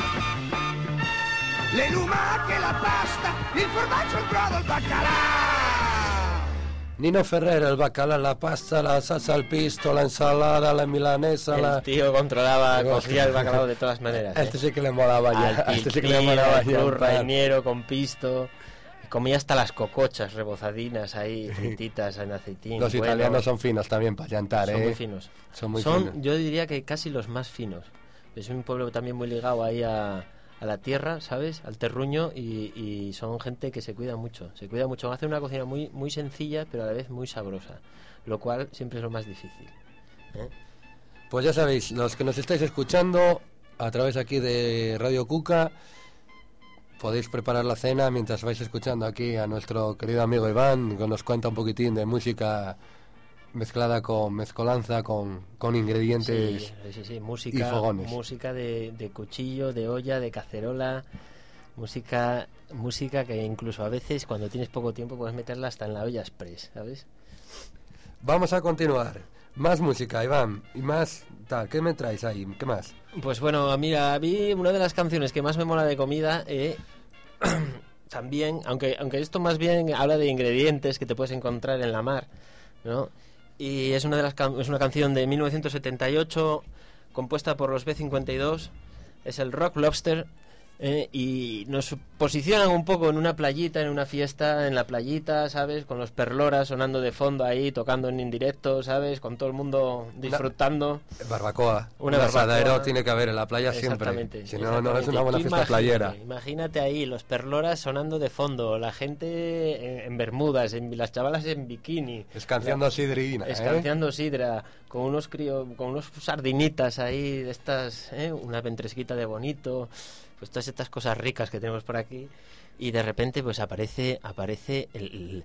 le lumache, la pasta, il formaggio, il brodo, il baccalà. Nino Ferrer, el bacalao, la pasta, la salsa al pisto, la ensalada, la milanesa, El tío controlaba, cogía el bacalao de todas maneras. Este sí que le molaba ya. Al Este sí que le molaba ya. un rainiero con pisto. Comía hasta las cocochas rebozadinas ahí, frititas en aceitín. Los bueno, italianos son finos también para llantar, son muy finos. Son muy finos. Yo diría que casi los más finos. Es un pueblo también muy ligado ahí a la tierra, ¿sabes? Al terruño, y son gente que se cuida mucho. Se cuida mucho. Hace una cocina muy, muy sencilla, pero a la vez muy sabrosa. Lo cual siempre es lo más difícil. Pues ya sabéis, los que nos estáis escuchando a través aquí de Radio Cuca, podéis preparar la cena mientras vais escuchando aquí a nuestro querido amigo Iván, que nos cuenta un poquitín de música mezclada con mezcolanza, con ingredientes sí, música, y fogones. Música de cuchillo, de olla, de cacerola, música que incluso a veces cuando tienes poco tiempo puedes meterla hasta en la olla express, ¿sabes? Vamos a continuar. Más música, Iván, y más tal. ¿Qué me traes ahí? ¿Qué más? Pues bueno, mira, a mí una de las canciones que más me mola de comida también, aunque esto más bien habla de ingredientes que te puedes encontrar en la mar, ¿no? Y es es una canción de 1978 compuesta por los B52, es el Rock Lobster, y nos posicionan un poco en una playita, en una fiesta en la playita, ¿sabes? Con los Perloras sonando de fondo ahí, tocando en indirecto, ¿sabes? Con todo el mundo disfrutando. Barbacoa. Una barbacoa. asadero tiene que haber en la playa siempre. Si no, no es una buena fiesta playera. Imagínate ahí, los Perloras sonando de fondo, la gente en bermudas, las chavalas en bikini. Escanciando sidrina, Escanciando sidra, con unos sardinitas ahí de estas, una ventresquita de bonito, pues todas estas cosas ricas que tenemos por aquí. Y de repente pues aparece el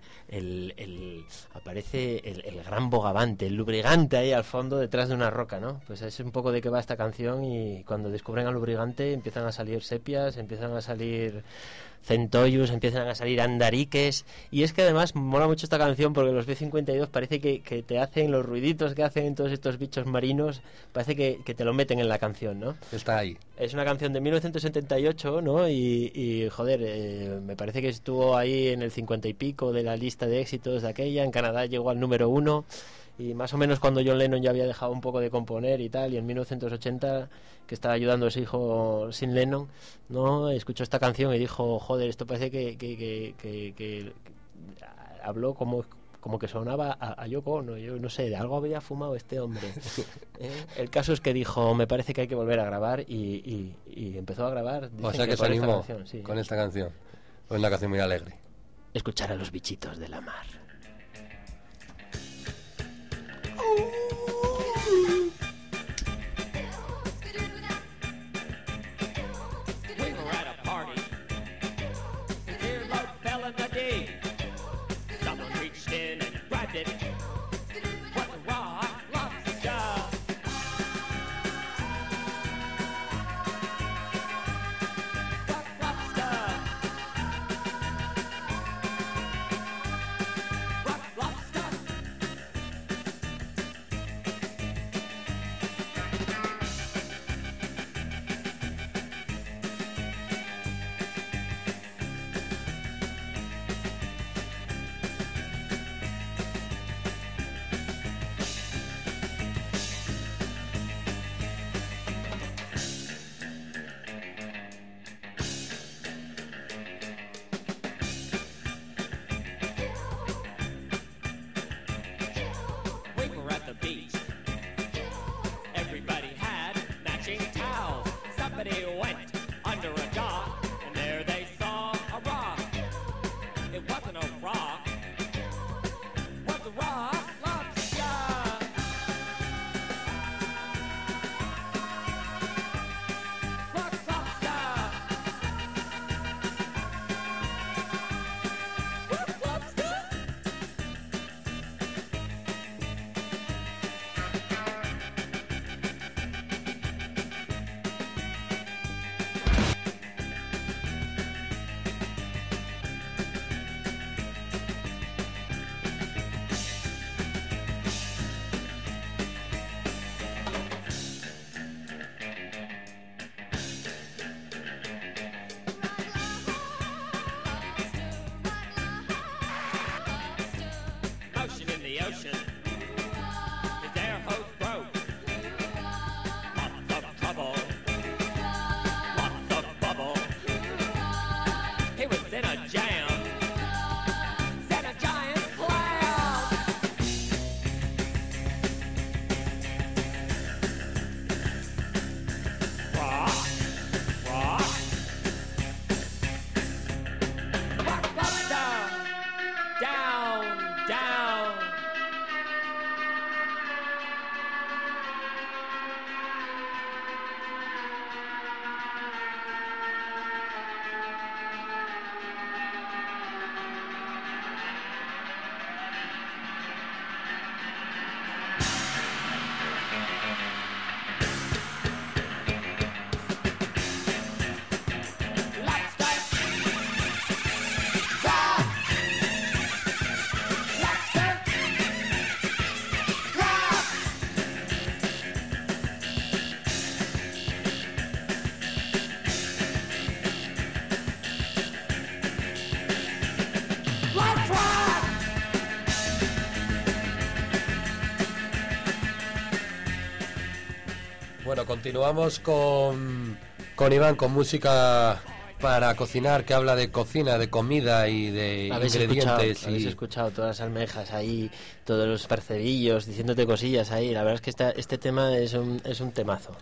gran bogavante, el lubrigante ahí al fondo detrás de una roca, ¿no? Pues es un poco de qué va esta canción, y cuando descubren al lubrigante empiezan a salir sepias, empiezan a salir centollos, empiezan a salir andariques, y es que además mola mucho esta canción porque los B52 parece que te hacen los ruiditos que hacen todos estos bichos marinos, parece que te lo meten en la canción, ¿no? Está ahí. Es una canción de 1978, ¿no? Y joder, me parece que estuvo ahí en el 50 y pico de la lista de éxitos de aquella. En Canadá llegó al número 1, y más o menos cuando John Lennon ya había dejado un poco de componer y tal, y en 1980, que estaba ayudando a su hijo Sin Lennon, ¿no? Escuchó esta canción y dijo, joder, esto parece que habló como que sonaba a Yoko Ono. Yo no sé, de algo había fumado este hombre. El caso es que dijo, me parece que hay que volver a grabar, y empezó a grabar. O sea que se animó con esta canción. Es una canción muy alegre. Escuchar a los bichitos de la mar. We were at a party. The dear Lord fell in the deep. Someone reached in and grabbed it. What a rock lobster! Rock lobster! the ocean. His air hose broke. Lots of trouble. Lots of bubble. He was in a jam. Set a giant cloud. Rock. Rock. Down, down, down. Bueno, continuamos con Iván, con música para cocinar, que habla de cocina, de comida y de ingredientes. Habéis escuchado todas las almejas ahí, todos los percebillos diciéndote cosillas ahí. La verdad es que este tema es un temazo.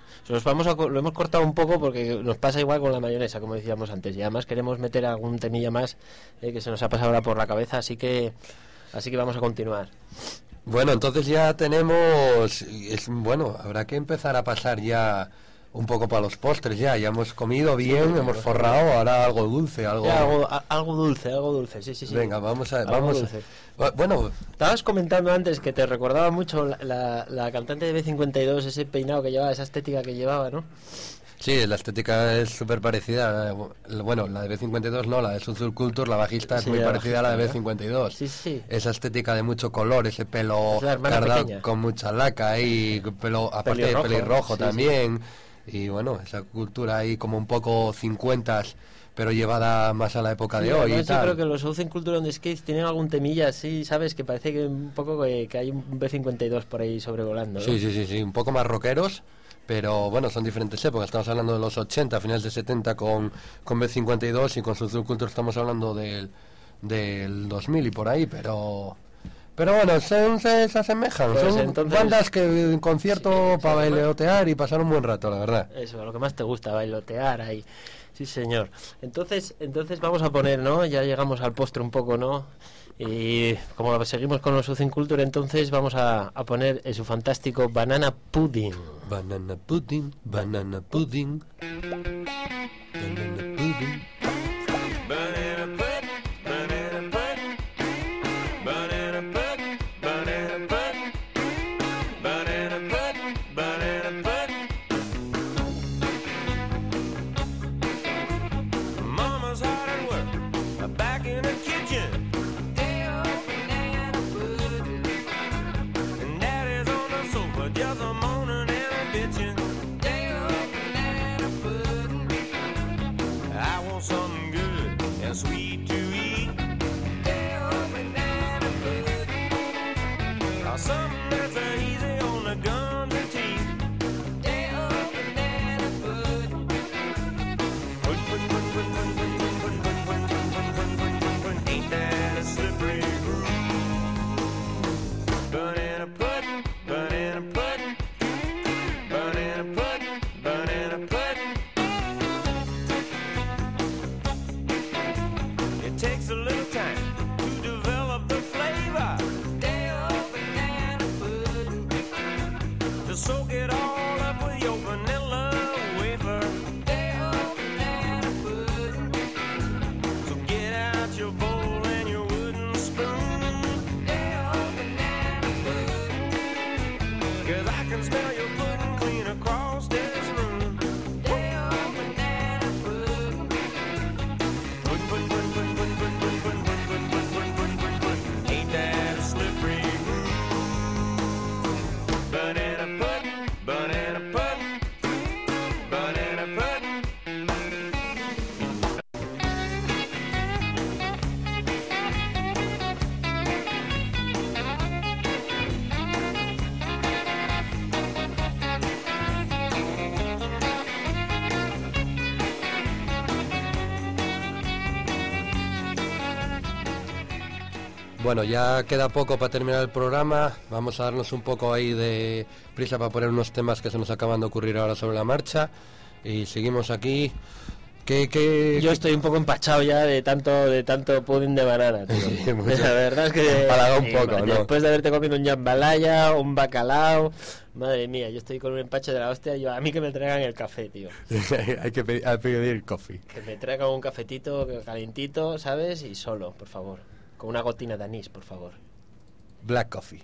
Lo hemos cortado un poco porque nos pasa igual con la mayonesa, como decíamos antes, y además queremos meter algún temilla más que se nos ha pasado ahora por la cabeza, así que vamos a continuar. Bueno, entonces ya tenemos... Bueno, habrá que empezar a pasar ya un poco para los postres. Ya hemos comido bien, hemos forrado, ahora algo dulce, algo... Ya, algo dulce, sí. Venga, vamos a... Bueno, estabas comentando antes que te recordaba mucho la cantante de B52, ese peinado que llevaba, esa estética que llevaba, ¿no? Sí, la estética es súper parecida. Bueno, la de B52 no, la de Social Culture, la bajista es muy parecida a la de B52. Sí. Esa estética de mucho color, ese pelo cardado con mucha laca y pelo, aparte de pelirrojo también. Sí. Y bueno, esa cultura ahí como un poco 50s, pero llevada más a la época de hoy y tal. Yo creo que los Southern Culture on the Skates tienen algún temilla así, ¿sabes? Que parece que un poco que hay un B52 por ahí sobrevolando, ¿no? Sí, un poco más rockeros. Pero bueno, son diferentes épocas. Estamos hablando de los 80, finales de 70 con B52 y con Social Culture estamos hablando del 2000 y por ahí, pero bueno, se asemejan. Pues son entonces, bandas que en concierto para bailotear y pasar un buen rato, la verdad. Eso, lo que más te gusta, bailotear ahí. Sí, señor. Entonces vamos a poner, ¿no? Ya llegamos al postre un poco, ¿no? Y como seguimos con los Southern Culture, entonces vamos a poner su fantástico Banana Pudding. Banana pudding, banana pudding, banana pudding. Sweet to eat, banana pudding, or something that's easy on the gums and teeth. Banana pudding, ain't that a slippery groove? Banana pudding, banana pudding, banana pudding, banana pudding. Takes a little time to develop the flavor. Banana pudding, to soak it all up with your vanilla wafer. Banana pudding, so get out your bowl and your wooden spoon. Banana pudding, 'cause I can smell your pudding clean across this room. Banana pudding, ain't that a slippery groove? Banana pudding, banana pudding, banana pudding. Bueno, ya queda poco para terminar el programa. Vamos a darnos un poco ahí de prisa para poner unos temas que se nos acaban de ocurrir ahora sobre la marcha. Y seguimos aquí. Yo estoy un poco empachado ya de tanto pudding de banana, tío. Sí, mucho. La verdad es que Empalaga un poco, ¿no? Después de haberte comido un jambalaya, un bacalao, madre mía, yo estoy con un empache de la hostia. A mí que me traigan el café, tío. Hay que pedir coffee. Que me traigan un cafetito calentito, ¿sabes? Y solo, por favor. Con una gotina de anís, por favor. Black coffee.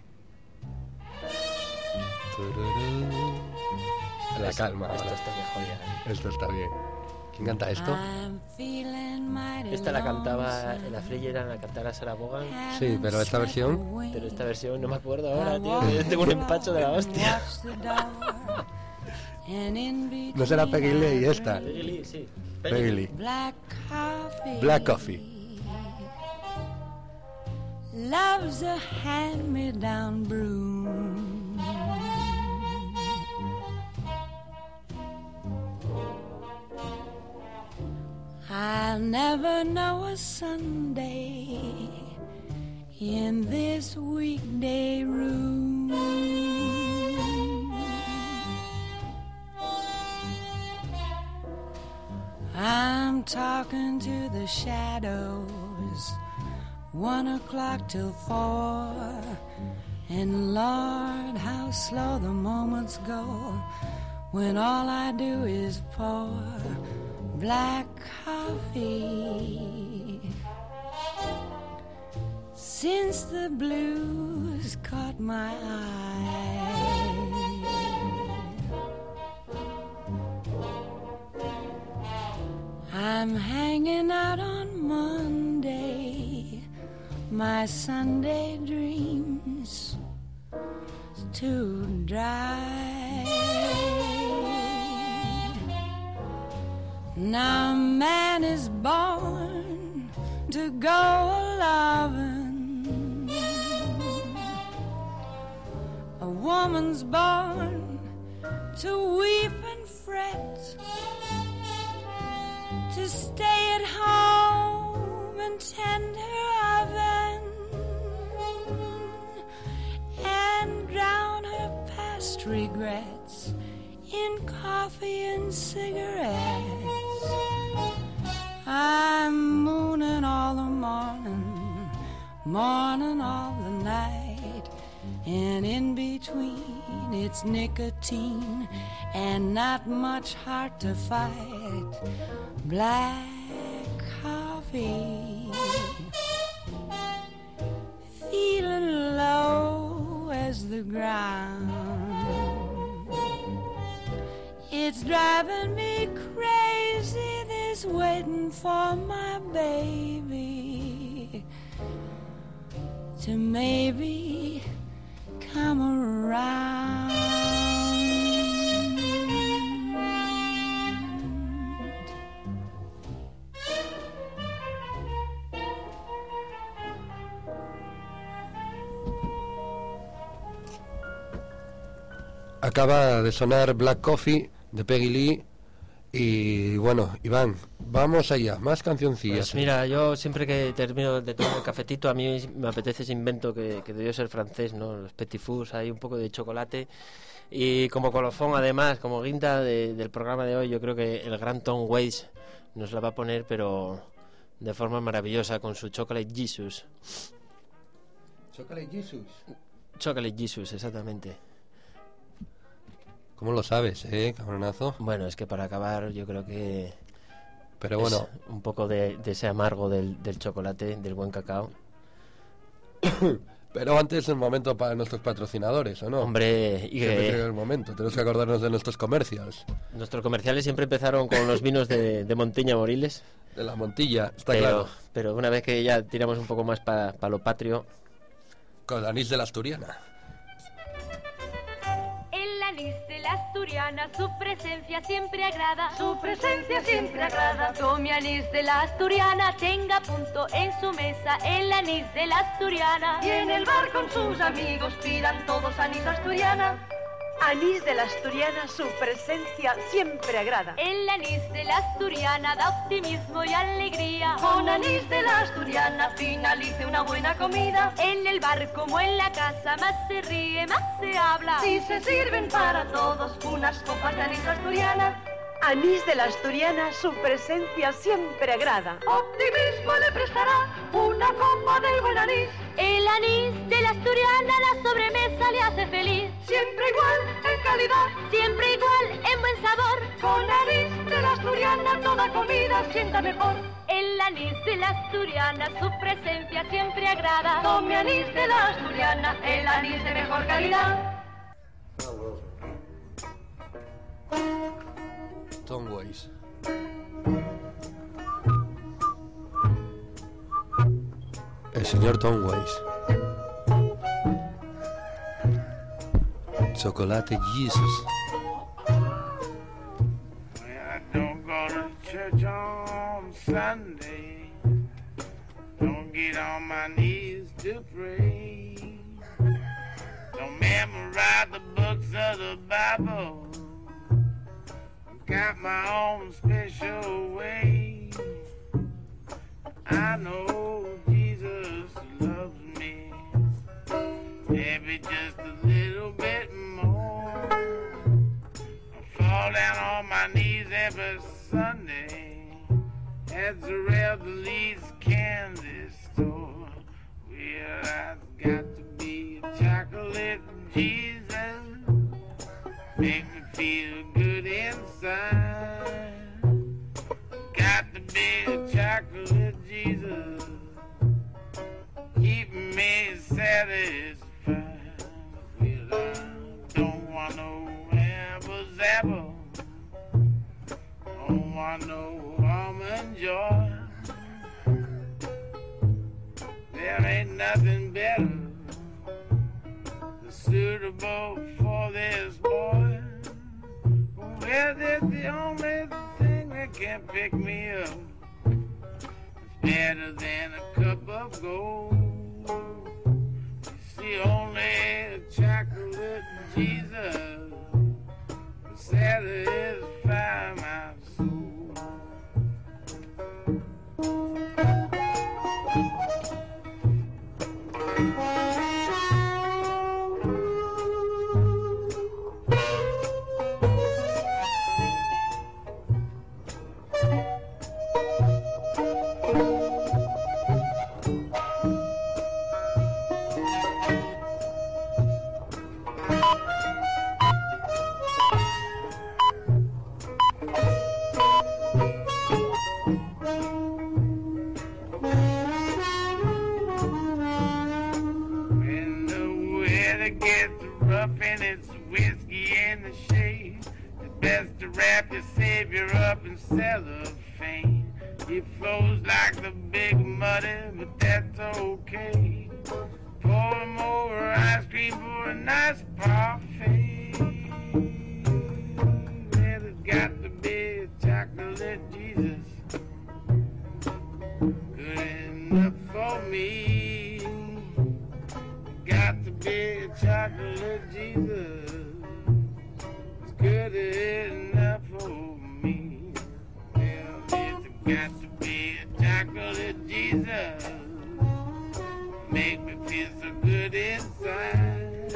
La calma. Esto está mejor ya. Esto está bien. ¿Quién canta esto? Esta la cantaba en la Frillera, la cantaba Sarah Vaughan. Sí, pero esta versión... Pero esta versión no me acuerdo ahora, tío. Yo tengo un empacho de la hostia. ¿No será Peggy Lee esta? Peggy Lee, sí. Peggy Lee. Black coffee. Love's a hand-me-down broom. I'll never know a Sunday in this weekday room. I'm talking to the shadows, 1 o'clock till 4, and Lord, how slow the moments go when all I do is pour black coffee. Since the blues caught my eye, I'm hanging out on Monday, my Sunday dreams to dry. Now man is born to go a-lovin', a woman's born to weep and fret, to stay at home and tend her oven and drown her past regrets in coffee and cigarettes. I'm mooning all the morning, morning all the night, and in between it's nicotine and not much heart to fight. Black coffee, feeling low as the ground. It's driving me crazy, this waiting for my baby to maybe come around. Acaba de sonar Black Coffee de Peggy Lee. Y bueno, Iván, vamos allá, más cancioncillas. Pues mira, yo siempre que termino de tomar el cafetito, a mí me apetece ese invento que debió ser francés, ¿no? Los petit fours, hay un poco de chocolate. Y como colofón, además, como guinda del programa de hoy, yo creo que el gran Tom Waits nos la va a poner, pero de forma maravillosa, con su Chocolate Jesus. ¿Chocolate Jesus? Chocolate Jesus, exactamente. ¿Cómo lo sabes, cabronazo? Bueno, es que para acabar yo creo que... Pero bueno... un poco de ese amargo del chocolate, del buen cacao. Pero antes es el momento para nuestros patrocinadores, ¿o no? Hombre, y siempre llega el momento, tenemos que acordarnos de nuestros comercials. Nuestros comerciales siempre empezaron con los vinos de Montiña Moriles. De la Montilla, está claro. Pero una vez que ya tiramos un poco más para lo patrio... Con el anís de la Asturiana. El anís de la Asturiana, su presencia siempre agrada. Su presencia siempre agrada. Tome anís de la Asturiana, tenga punto en su mesa el anís de la Asturiana. Y en el bar con sus amigos pidan todos anís Asturiana. Anís de la Asturiana, su presencia siempre agrada. El anís de la Asturiana da optimismo y alegría. Con anís de la Asturiana finalice una buena comida. En el bar como en la casa, más se ríe, más se habla. Si se sirven para todos unas copas de anís asturiana. Anís de la Asturiana, su presencia siempre agrada. Optimismo le prestará una copa del buen anís. El anís de la Asturiana la sobremesa le hace feliz. Siempre igual en calidad, siempre igual en buen sabor. Con anís de la Asturiana toda comida sienta mejor. El anís de la Asturiana, su presencia siempre agrada. Tome anís de la Asturiana, el anís de mejor calidad. Tom Waits. El señor Tom Waits. Chocolate Jesus. I don't go to church on Sunday. Don't get on my knees to pray. Don't memorize the books of the Bible. Got my own special way. I know Jesus loves me, maybe just a little bit more. I fall down on my knees every Sunday at the Revelries candy store. Well, I've got to be a chocolate Jesus, make me feel good inside. Got to be a chocolate Jesus, keep me satisfied. Well, I don't want no apple zapple, don't want no almond joy. There ain't nothing better suitable for this boy. Well, that's the only thing that can pick me up. It's better than a cup of gold. You see, only a chocolate Jesus will satisfy my soul. And it's whiskey in the shade. It's best to wrap your savior up in cellophane. He flows like the big muddy, but that's okay. Pour him over ice cream for a nice parfait. Well, it's got to be a chocolate Jesus, good enough for me. Got to be a chocolate Jesus, it's good enough for me. Well, it's got to be a chocolate Jesus, make me feel so good inside.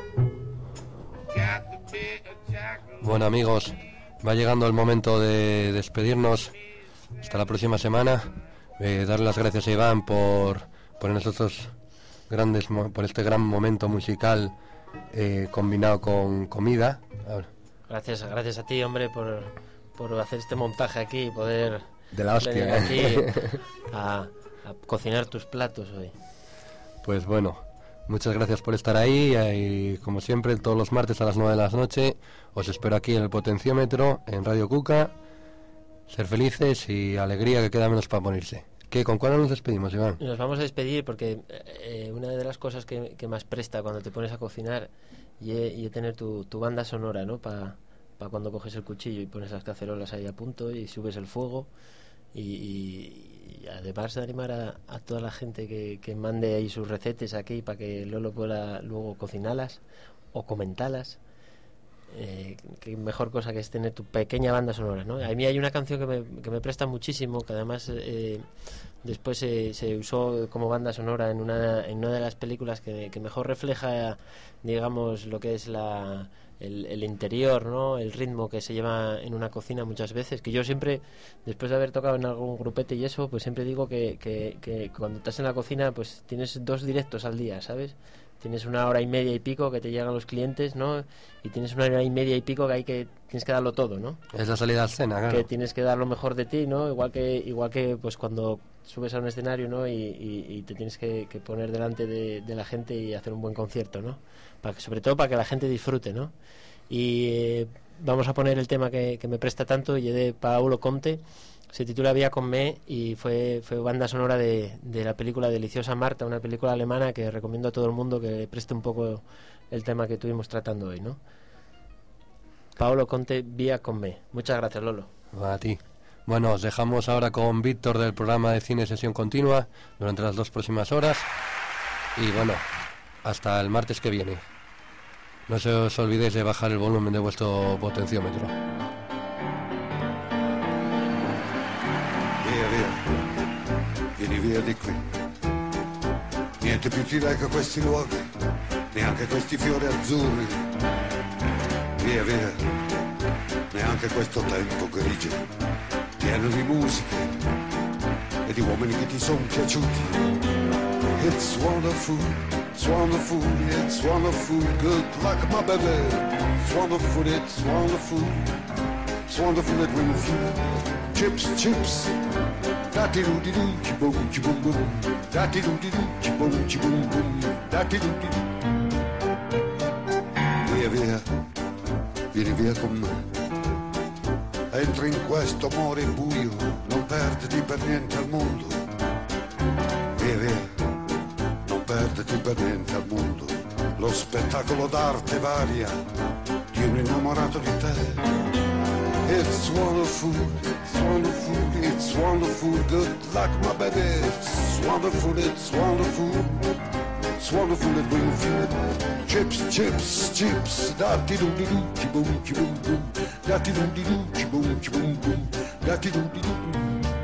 Got to be a chocolate. Bueno, amigos, va llegando el momento de despedirnos. Hasta la próxima semana. Darle las gracias a Iván por nosotros grandes, por este gran momento musical combinado con comida. Gracias a ti, hombre, por hacer este montaje aquí y poder de la hostia, venir aquí a cocinar tus platos hoy. Pues bueno, muchas gracias por estar ahí y como siempre todos los martes a las 9 de la noche os espero aquí en el Potenciómetro, en Radio Cuca. Ser felices y alegría, que queda menos para morirse. ¿Con cuál nos despedimos, Iván? Nos vamos a despedir porque una de las cosas que más presta cuando te pones a cocinar y tener tu banda sonora, ¿no? Para cuando coges el cuchillo y pones las cacerolas ahí a punto y subes el fuego y además de animar a toda la gente que mande ahí sus recetas aquí para que Lolo pueda luego cocinarlas o comentarlas. qué mejor cosa que es tener tu pequeña banda sonora, ¿no? A mí hay una canción que me presta muchísimo, que además después se usó como banda sonora en una de las películas que mejor refleja, digamos, lo que es el interior, ¿no? El ritmo que se lleva en una cocina muchas veces, que yo siempre, después de haber tocado en algún grupete y eso, pues siempre digo que cuando estás en la cocina pues tienes 2 directos al día, ¿sabes? Tienes 1 hora y media y pico que te llegan los clientes, ¿no? Y tienes 1 hora y media y pico que tienes que darlo todo, ¿no? Es la salida a escena, claro. Que tienes que dar lo mejor de ti, ¿no? Igual que pues cuando subes a un escenario, ¿no? Y te tienes que poner delante de la gente y hacer un buen concierto, ¿no? Sobre todo para que la gente disfrute, ¿no? Y vamos a poner el tema que me presta tanto, y es de Paolo Conte. Se titula Via con me y fue banda sonora de la película Deliciosa Marta, una película alemana que recomiendo a todo el mundo que preste un poco el tema que estuvimos tratando hoy, ¿no? Paolo Conte, Via con me. Muchas gracias, Lolo. A ti. Bueno, os dejamos ahora con Víctor del programa de Cine Sesión Continua durante las 2 próximas horas. Y bueno, hasta el martes que viene. No se os olvidéis de bajar el volumen de vuestro potenciómetro. Vieni via di qui. Niente più ti lega questi luoghi, neanche questi fiori azzurri. Via, via, neanche questo tempo grigio, pieno di musiche e di uomini che ti sono piaciuti. It's wonderful, it's wonderful, it's wonderful, good luck my baby. It's wonderful, it's wonderful, it's wonderful that we move you. Chips, chips. Da-ti-doo-di-doo, chi-boom, chi-boom, boom. Da-ti-doo-di-doo, chi-boom, chi-boom, boom. Da-ti-doo-di-doo. Via, via, vieni via con me. Entri in questo amore buio, non perditi per niente al mondo. Via, via, non perditi per niente al mondo. Lo spettacolo d'arte varia di un innamorato di te. It's wonderful, it's wonderful, it's wonderful, good luck my baby. It's wonderful, it's wonderful, it's wonderful that we feel. Chips, chips, chips, da-ti-doo-di-doo, chi-boom, chi-boom, boom. Da-ti-doo-di-doo, chi-boom, chi-boom, boom. Da-ti-doo-di-doo.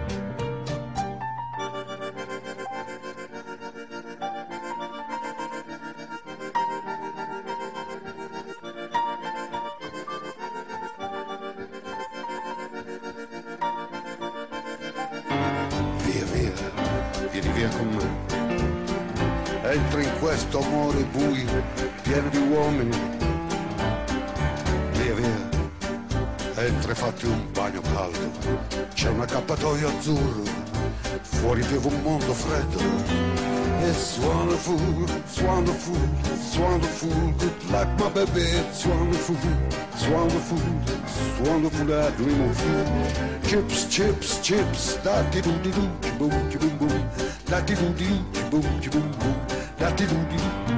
Entri in questo amore buio, pieno di uomini. Via, via, entri e fatti un bagno caldo. C'è un accappatoio azzurro, fuori piove un mondo freddo. It's wonderful, it's wonderful, it's wonderful, good luck my baby. It's wonderful, it's wonderful, it's wonderful that dream of you. Chips, chips, chips, da-ti-doo-di-doo, chi-boom, chi-boom, boom. Da-ti-doo-di-doo, chi-boom, chi-boom, boom. Da-ti-doo-di-doo.